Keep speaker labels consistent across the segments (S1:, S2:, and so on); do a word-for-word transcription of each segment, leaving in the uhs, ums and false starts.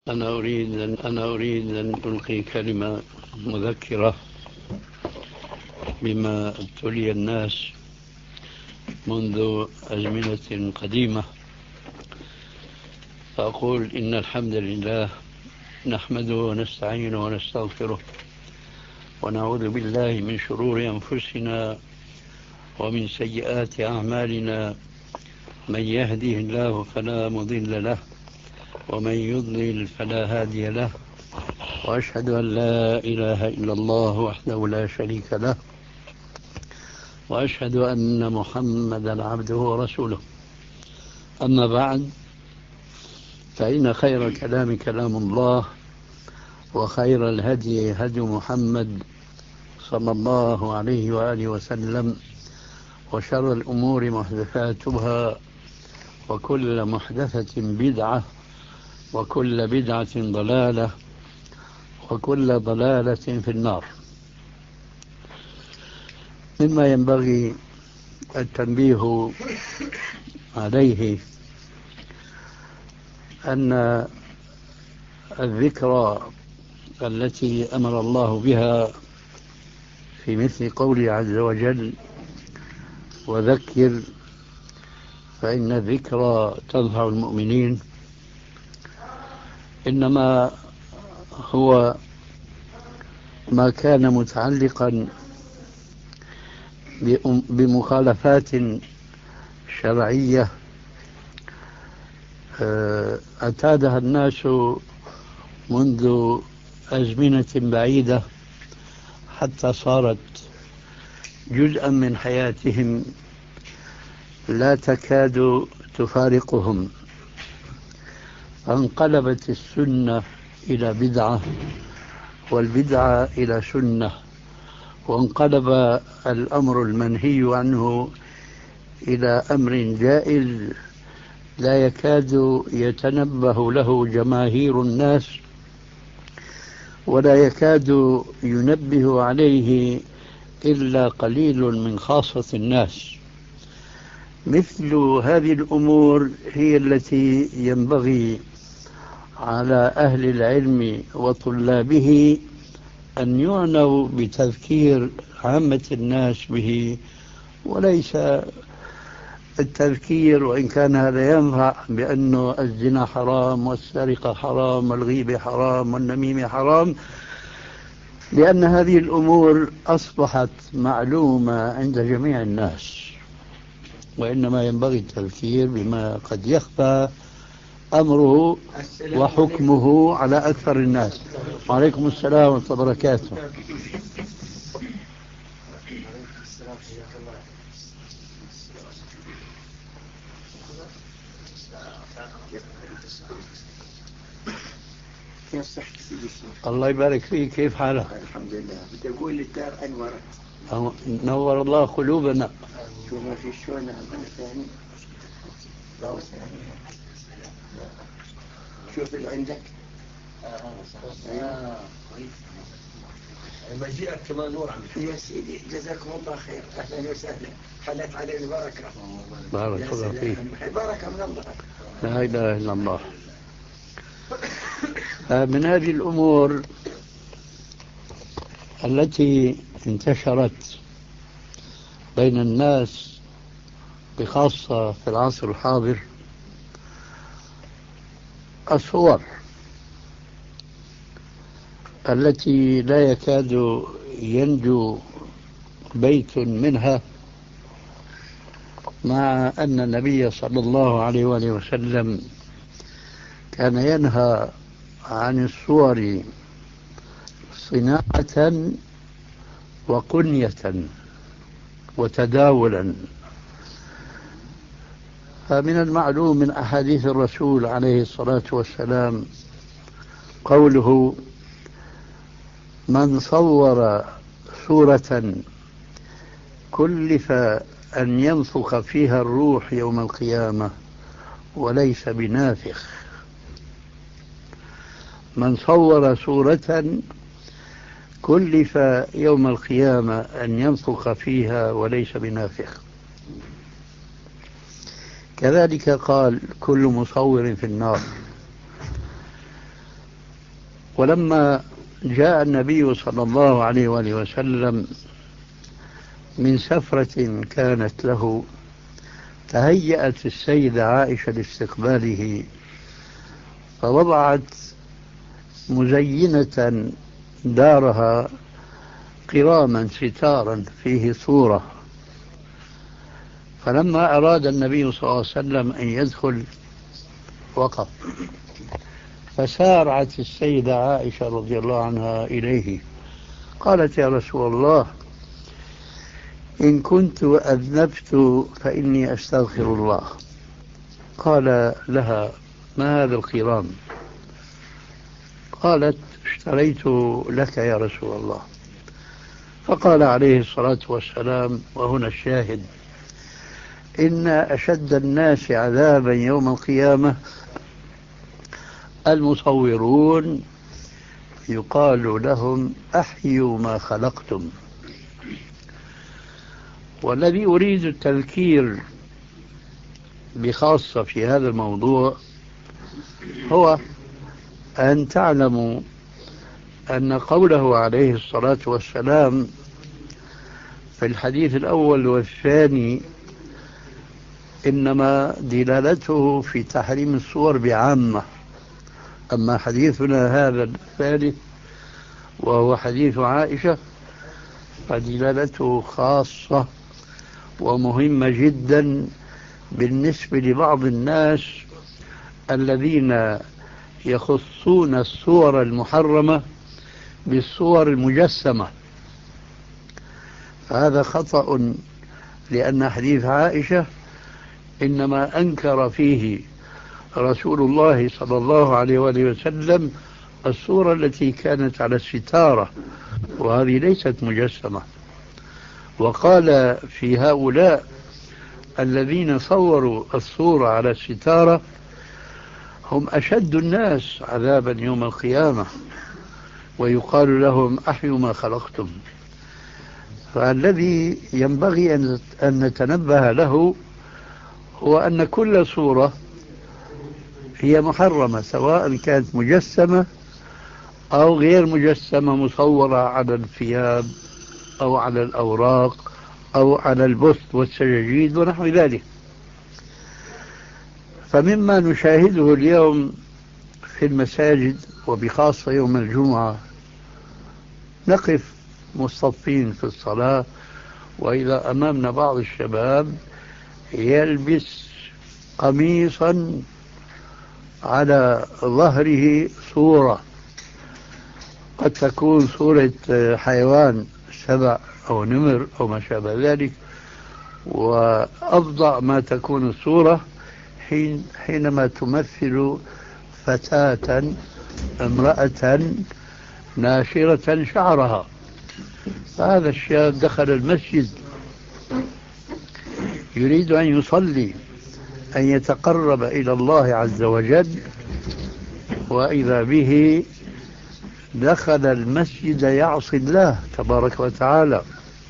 S1: أنا أريد أن أنا أريد أن ألقي كلمة مذكرة بما ابتلي الناس منذ أزمنة قديمة. فأقول إن الحمد لله نحمده ونستعينه ونستغفره ونعوذ بالله من شرور أنفسنا ومن سيئات أعمالنا. من يهده الله فلا مضل له ومن يضلل فلا هادي له، وأشهد أن لا إله إلا الله وحده لا شريك له، وأشهد أن محمدا عبده ورسوله. أما بعد، فإن خير الكلام كلام الله، وخير الهدي هدي محمد صلى الله عليه وآله وسلم، وشر الأمور محدثاتها، وكل محدثة بدعة، وكل بدعة ضلالة، وكل ضلالة في النار. مما ينبغي التنبيه عليه أن الذكرى التي أمر الله بها في مثل قوله عز وجل: وذكر فإن الذكرى تنفع المؤمنين، إنما هو ما كان متعلقا بمخالفات شرعية اعتادها الناس منذ أزمنة بعيدة، حتى صارت جزءا من حياتهم لا تكاد تفارقهم. فانقلبت السنة إلى بدعة، والبدعة إلى سنة، وانقلب الأمر المنهي عنه إلى أمر جائز لا يكاد يتنبه له جماهير الناس، ولا يكاد ينبه عليه إلا قليل من خاصة الناس. مثل هذه الأمور هي التي ينبغي على أهل العلم وطلابه أن يعنوا بتذكير عامة الناس به، وليس التذكير، وإن كان هذا ينفع، بأنه الزنا حرام والسرقة حرام والغيبة حرام والنميمة حرام، لأن هذه الأمور أصبحت معلومة عند جميع الناس. وإنما ينبغي التذكير بما قد يخفى أمره وحكمه على أكثر الناس. وعليكم السلام ورحمة الله وبركاته. الله يبارك فيك، كيف حالك؟
S2: الحمد لله. بدي أقول الدار أنورت،
S1: نور الله قلوبنا.
S2: شو ما في شو أنا ثاني شوف اللي عندك. آه مجيئك كمان نور عم يا سيدي، جزاكم الله خير، أهلا وسهلا، حلت علي البركة.
S1: بارك الله فيك.
S2: بركة من الله.
S1: لا إله إلا الله. من هذه الأمور التي انتشرت بين الناس بخاصة في العصر الحاضر الصور التي لا يكاد ينجو بيت منها، مع أن النبي صلى الله عليه وآله وسلم كان ينهى عن الصور صناعة وقنية وتداولا. فمن المعلوم من أحاديث الرسول عليه الصلاة والسلام قوله: من صور صورة كلف أن ينفخ فيها الروح يوم القيامة وليس بنافخ. من صور صورة كلف يوم القيامة أن ينفخ فيها وليس بنافخ. كذلك قال: كل مصور في النار. ولما جاء النبي صلى الله عليه وآله وسلم من سفرة كانت له، تهيأت السيدة عائشة لاستقباله، فوضعت مزينة دارها قراما ستارا فيه صورة. فلما أراد النبي صلى الله عليه وسلم أن يدخل وقف، فسارعت السيدة عائشة رضي الله عنها إليه، قالت: يا رسول الله، إن كنت أذنبت فإني أستغفر الله. قال لها: ما هذا القرام؟ قالت: اشتريت لك يا رسول الله. فقال عليه الصلاة والسلام، وهنا الشاهد: إن أشد الناس عذابا يوم القيامة المصورون، يقال لهم: أحيوا ما خلقتم. والذي أريد التذكير بخاصة في هذا الموضوع هو أن تعلموا أن قوله عليه الصلاة والسلام في الحديث الأول والثاني إنما دلالته في تحريم الصور بعامة، أما حديثنا هذا الثالث وهو حديث عائشة فدلالته خاصة ومهمة جدا بالنسبة لبعض الناس الذين يخصون الصور المحرمة بالصور المجسمة. هذا خطأ، لأن حديث عائشة إنما أنكر فيه رسول الله صلى الله عليه وآله وسلم الصورة التي كانت على الستارة، وهذه ليست مجسمة. وقال في هؤلاء الذين صوروا الصورة على الستارة: هم أشد الناس عذابا يوم القيامة، ويقال لهم: أحيوا ما خلقتم. فالذي ينبغي أن نتنبه له هو أن كل صورة هي محرمة، سواء كانت مجسمة أو غير مجسمة، مصورة على الثياب أو على الأوراق أو على البث والسجاجيد ونحو ذلك. فمما نشاهده اليوم في المساجد وبخاصة يوم الجمعة، نقف مصطفين في الصلاة، وإذا أمامنا بعض الشباب يلبس قميصا على ظهره صورة، قد تكون صورة حيوان، سبع أو نمر أو ما شابه ذلك، وأفظع ما تكون الصورة حين حينما تمثل فتاة امرأة ناشرة شعرها. فهذا الشاب دخل المسجد يريد أن يصلي، أن يتقرب إلى الله عز وجل، وإذا به دخل المسجد يعصي الله تبارك وتعالى،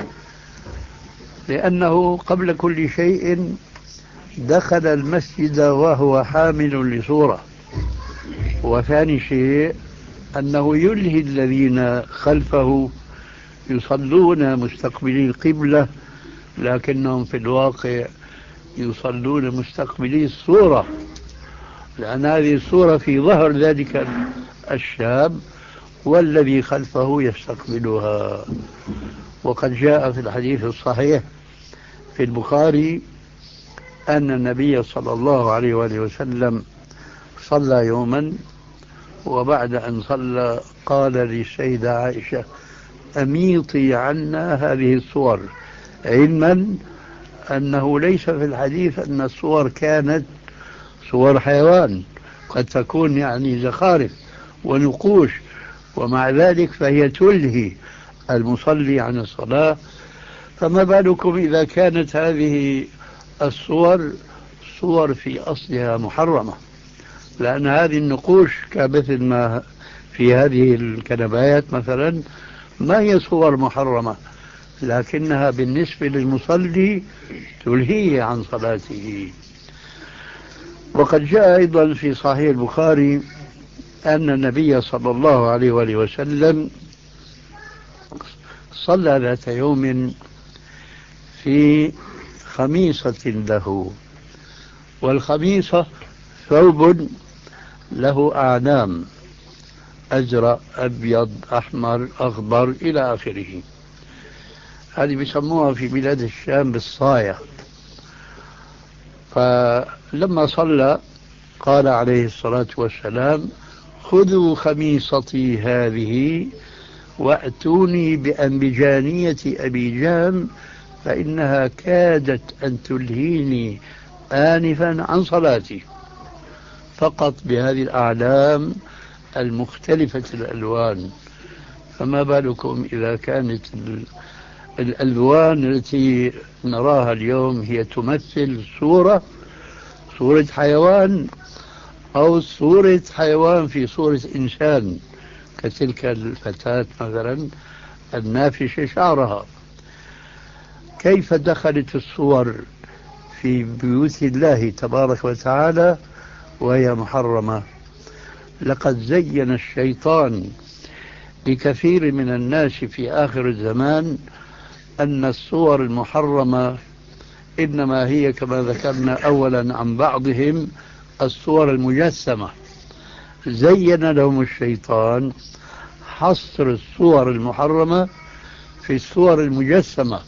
S1: لأنه قبل كل شيء دخل المسجد وهو حامل لصورة، وثاني شيء أنه يلهي الذين خلفه يصلون مستقبلي القبلة، لكنهم في الواقع يصلون مستقبلي الصورة، لأن هذه الصورة في ظهر ذلك الشاب والذي خلفه يستقبلها. وقد جاء في الحديث الصحيح في البخاري أن النبي صلى الله عليه وآله وسلم صلى يوما، وبعد أن صلى قال للسيدة عائشة: أميطي عنا هذه الصور، علما أنه ليس في الحديث أن الصور كانت صور حيوان، قد تكون يعني زخارف ونقوش، ومع ذلك فهي تلهي المصلي عن الصلاة. فما بالكم إذا كانت هذه الصور صور في أصلها محرمة، لأن هذه النقوش كمثل ما في هذه الكنبايات مثلا ما هي صور محرمة، لكنها بالنسبة للمصلي تلهيه عن صلاته. وقد جاء أيضا في صحيح البخاري أن النبي صلى الله عليه وآله وسلم صلى ذات يوم في خميصة له، والخميصة ثوب له أعلام أزرق أبيض أحمر أخضر إلى آخره. هذه بيسموها في بلاد الشام بالصاية. فلما صلى قال عليه الصلاة والسلام: خذوا خميصتي هذه وأتوني بأنبجانية أبي جهم فإنها كادت أن تلهيني آنفا عن صلاتي. فقط بهذه الأعلام المختلفة الألوان، فما بالكم إذا كانت الألوان التي نراها اليوم هي تمثل صورة صورة حيوان، أو صورة حيوان في صورة إنسان، كتلك الفتاة مثلا النافشة شعرها. كيف دخلت الصور في بيوت الله تبارك وتعالى وهي محرمة؟ لقد زين الشيطان لكثير من الناس في آخر الزمان أن الصور المحرمة إنما هي كما ذكرنا أولا عن بعضهم الصور المجسمة. زين لهم الشيطان حصر الصور المحرمة في الصور المجسمة،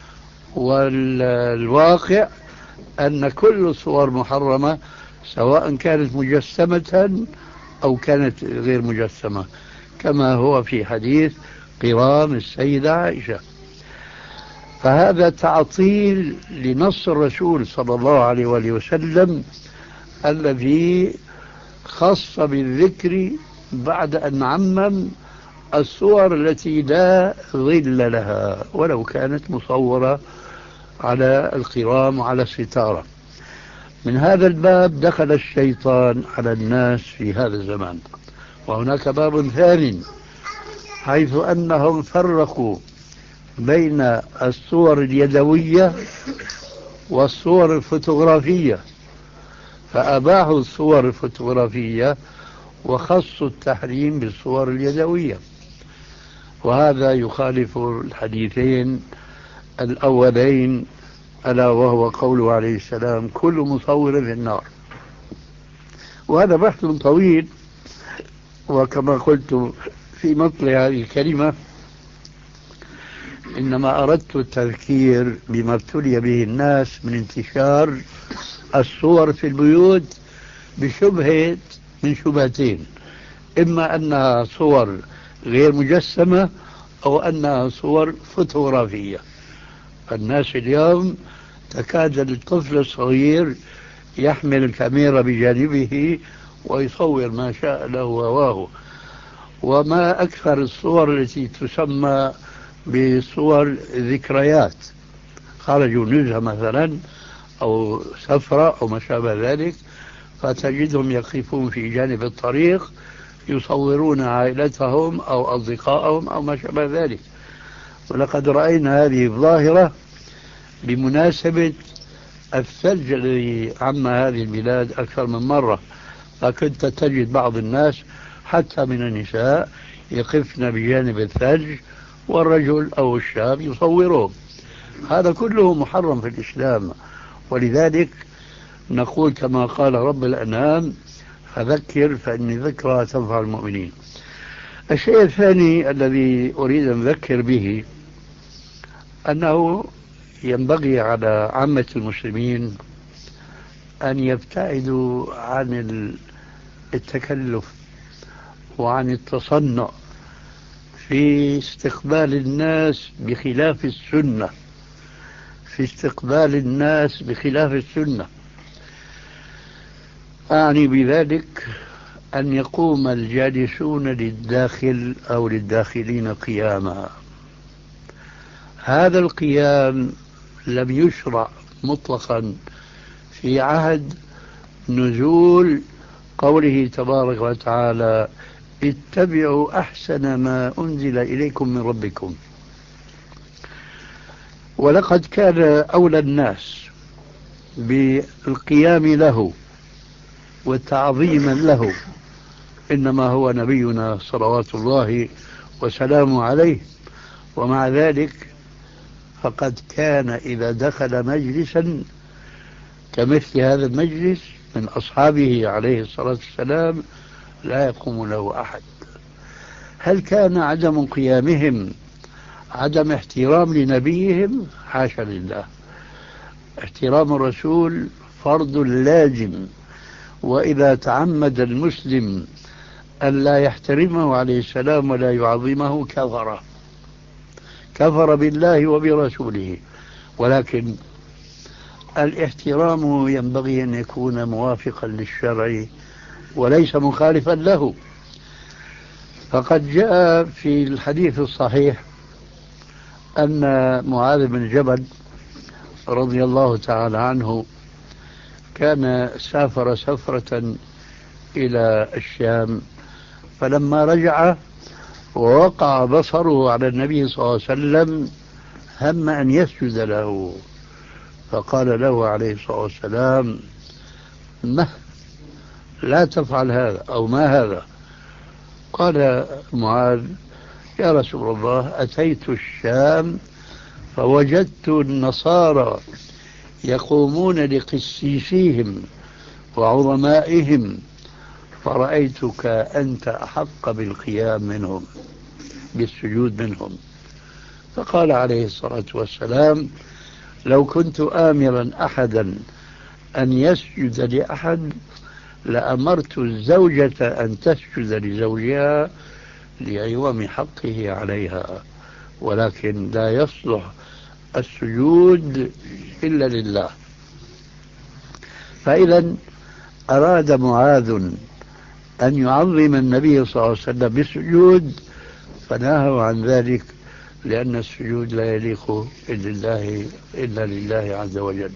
S1: والواقع أن كل الصور محرمة سواء كانت مجسمة أو كانت غير مجسمة، كما هو في حديث قرام السيدة عائشة. فهذا تعطيل لنص الرسول صلى الله عليه وآله وسلم الذي خص بالذكر بعد أن عمم الصور التي لا ظل لها ولو كانت مصورة على القرام وعلى الستارة. من هذا الباب دخل الشيطان على الناس في هذا الزمان. وهناك باب ثاني حيث أنهم فرقوا بين الصور اليدوية والصور الفوتوغرافية، فأباحوا الصور الفوتوغرافية وخصوا التحريم بالصور اليدوية، وهذا يخالف الحديثين الأولين، ألا وهو قوله عليه السلام: كل مصور في النار. وهذا بحث طويل، وكما قلت في مطلع هذه الكلمة إنما أردت التذكير بما ابتلي به الناس من انتشار الصور في البيوت بشبهة من شبهتين: إما أنها صور غير مجسمة أو أنها صور فوتوغرافية. الناس اليوم تكاد الطفل الصغير يحمل الكاميرا بجانبه ويصور ما شاء له هواه. وما أكثر الصور التي تسمى بصور ذكريات، خرجوا نزهة مثلا أو سفرة أو ما شابه ذلك، فتجدهم يقفون في جانب الطريق يصورون عائلتهم أو أصدقائهم أو ما شابه ذلك. ولقد رأينا هذه الظاهرة بمناسبة الثلج الذي عم هذه البلاد أكثر من مرة، فكنت تجد بعض الناس حتى من النساء يقفن بجانب الثلج والرجل أو الشاب يصورهم. هذا كله محرم في الإسلام، ولذلك نقول كما قال رب الأنعام: فذكر فإن ذكرى تنفع المؤمنين. الشيء الثاني الذي أريد أن أذكر به أنه ينبغي على عامة المسلمين أن يبتعدوا عن التكلف وعن التصنع في استقبال الناس بخلاف السنة في استقبال الناس بخلاف السنة. أعني بذلك أن يقوم الجالسون للداخل أو للداخلين قياما. هذا القيام لم يشرع مطلقا في عهد نزول قوله تبارك وتعالى: اتبعوا أحسن ما أنزل إليكم من ربكم. ولقد كان أولى الناس بالقيام له والتعظيم له إنما هو نبينا صلوات الله وسلامه عليه. ومع ذلك فقد كان إذا دخل مجلسا كمثل هذا المجلس من أصحابه عليه الصلاة والسلام لا يقوم له أحد. هل كان عدم قيامهم عدم احترام لنبيهم؟ حاشا لله. احترام الرسول فرض لازم، وإذا تعمد المسلم أن لا يحترمه عليه السلام ولا يعظمه كفر كفر بالله وبرسوله. ولكن الاحترام ينبغي أن يكون موافقا للشرع وليس مخالفا له. فقد جاء في الحديث الصحيح أن معاذ بن جبل رضي الله تعالى عنه كان سافر سفرة إلى الشام، فلما رجع ووقع بصره على النبي صلى الله عليه وسلم هم أن يسجد له، فقال له عليه الصلاة والسلام: ما لا تفعل هذا، أو ما هذا؟ قال معاذ: يا رسول الله، أتيت الشام فوجدت النصارى يقومون لقسيسيهم وعظمائهم، فرأيتك أنت أحق بالقيام منهم، بالسجود منهم. فقال عليه الصلاة والسلام: لو كنت آمرا أحدا أن يسجد لأحد لأمرت الزوجة أن تسجد لزوجها لعظم حقه عليها، ولكن لا يصلح السجود إلا لله. فإذا أراد معاذ أن يعظم النبي صلى الله عليه وسلم بالسجود فنهوا عن ذلك، لأن السجود لا يليق إلا لله, إلا لله عز وجل.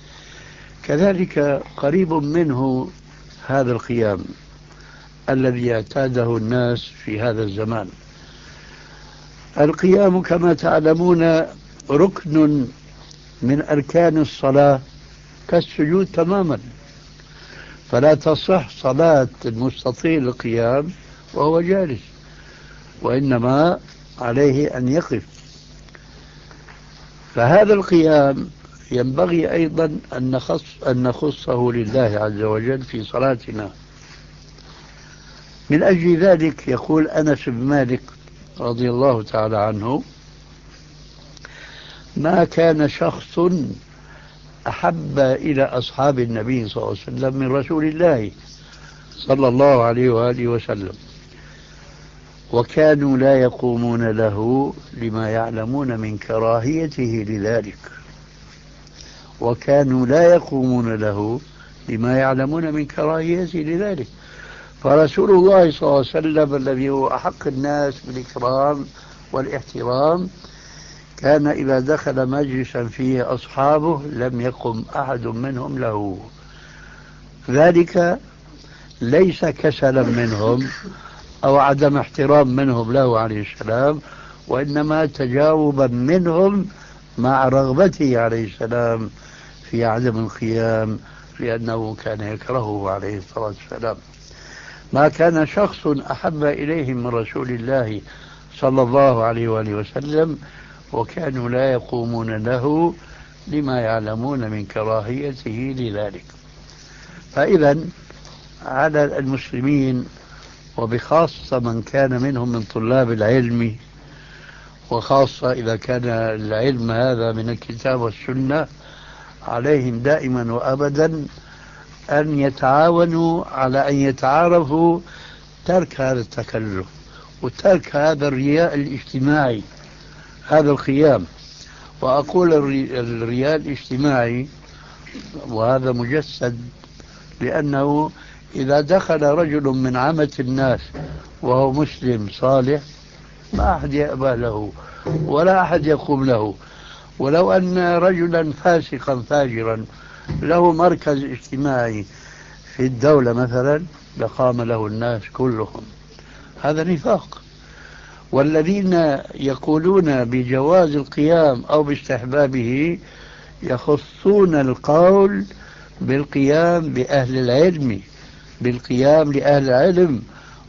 S1: كذلك قريب منه هذا القيام الذي اعتاده الناس في هذا الزمان. القيام كما تعلمون ركن من أركان الصلاة كالسجود تماما، فلا تصح صلاة المستطيل القيام وهو جالس، وإنما عليه أن يقف. فهذا القيام ينبغي أيضا أن نخص أن نخصه لله عز وجل في صلاتنا. من أجل ذلك يقول أنس بن مالك رضي الله تعالى عنه: ما كان شخص أحب إلى أصحاب النبي صلى الله عليه وسلم من رسول الله صلى الله عليه وآله وسلم، وكانوا لا يقومون له لما يعلمون من كراهيته لذلك وكانوا لا يقومون له لما يعلمون من كراهيته لذلك فرسول الله صلى الله عليه وسلم الذي هو أحق الناس بالإكرام والاحترام كان إذا دخل مجلسا فيه أصحابه لم يقم أحد منهم له. ذلك ليس كسلا منهم أو عدم احترام منهم له عليه السلام، وإنما تجاوبا منهم مع رغبته عليه السلام في عدم القيام، لأنه كان يكرهه عليه الصلاة والسلام. ما كان شخص أحب إليهم من رسول الله صلى الله عليه وآله وسلم وكانوا لا يقومون له لما يعلمون من كراهيته لذلك. فإذا على المسلمين وبخاصة من كان منهم من طلاب العلم، وخاصة إذا كان العلم هذا من الكتاب والسنة، عليهم دائما وأبدا أن يتعاونوا على أن يتعارفوا ترك هذا التكلف وترك هذا الرياء الاجتماعي، هذا القيام. وأقول الرياء الاجتماعي وهذا مجسد، لأنه إذا دخل رجل من عامة الناس وهو مسلم صالح ما أحد يأبى له ولا أحد يقوم له، ولو أن رجلا فاسقا فاجرا له مركز اجتماعي في الدولة مثلا لقام له الناس كلهم. هذا نفاق. والذين يقولون بجواز القيام أو باستحبابه يخصون القول بالقيام بأهل العلم، بالقيام لأهل العلم،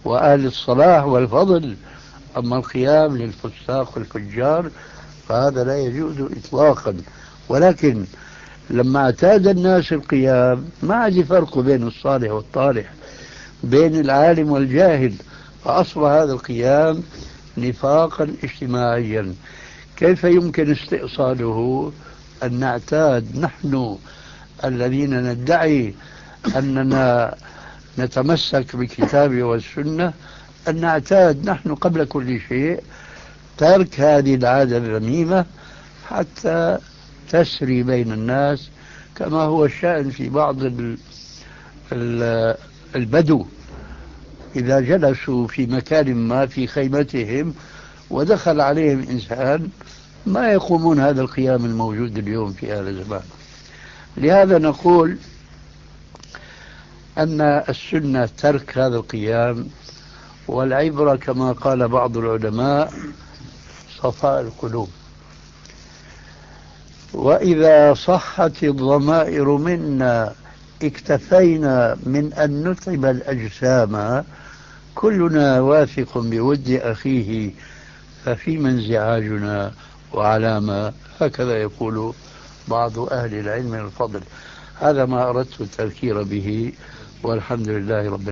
S1: وأهل الصلاح والفضل. أما القيام للفساق والفجار فهذا لا يجوز إطلاقا. ولكن لما اعتاد الناس القيام ما عاد يفرقوا بين الصالح والطالح، بين العالم والجاهل، فأصبح هذا القيام نفاقا اجتماعيا. كيف يمكن استئصاله؟ أن نعتاد نحن الذين ندعي أننا نتمسك بالكتاب والسنة، أن نعتاد نحن قبل كل شيء ترك هذه العادة الذميمة حتى تسري بين الناس، كما هو الشأن في بعض البدو إذا جلسوا في مكان ما في خيمتهم ودخل عليهم إنسان ما يقومون هذا القيام الموجود اليوم في هذا الزمان. لهذا نقول أن السنة ترك هذا القيام، والعبرة كما قال بعض العلماء صفاء القلوب. وإذا صحت الضمائر منا اكتفينا من أن نتعب الأجسام، كلنا واثق بود أخيه، ففيما انزعاجنا وعلامة. هكذا يقول بعض أهل العلم الفضل. هذا ما أردت التذكير به، والحمد لله رب العالمين.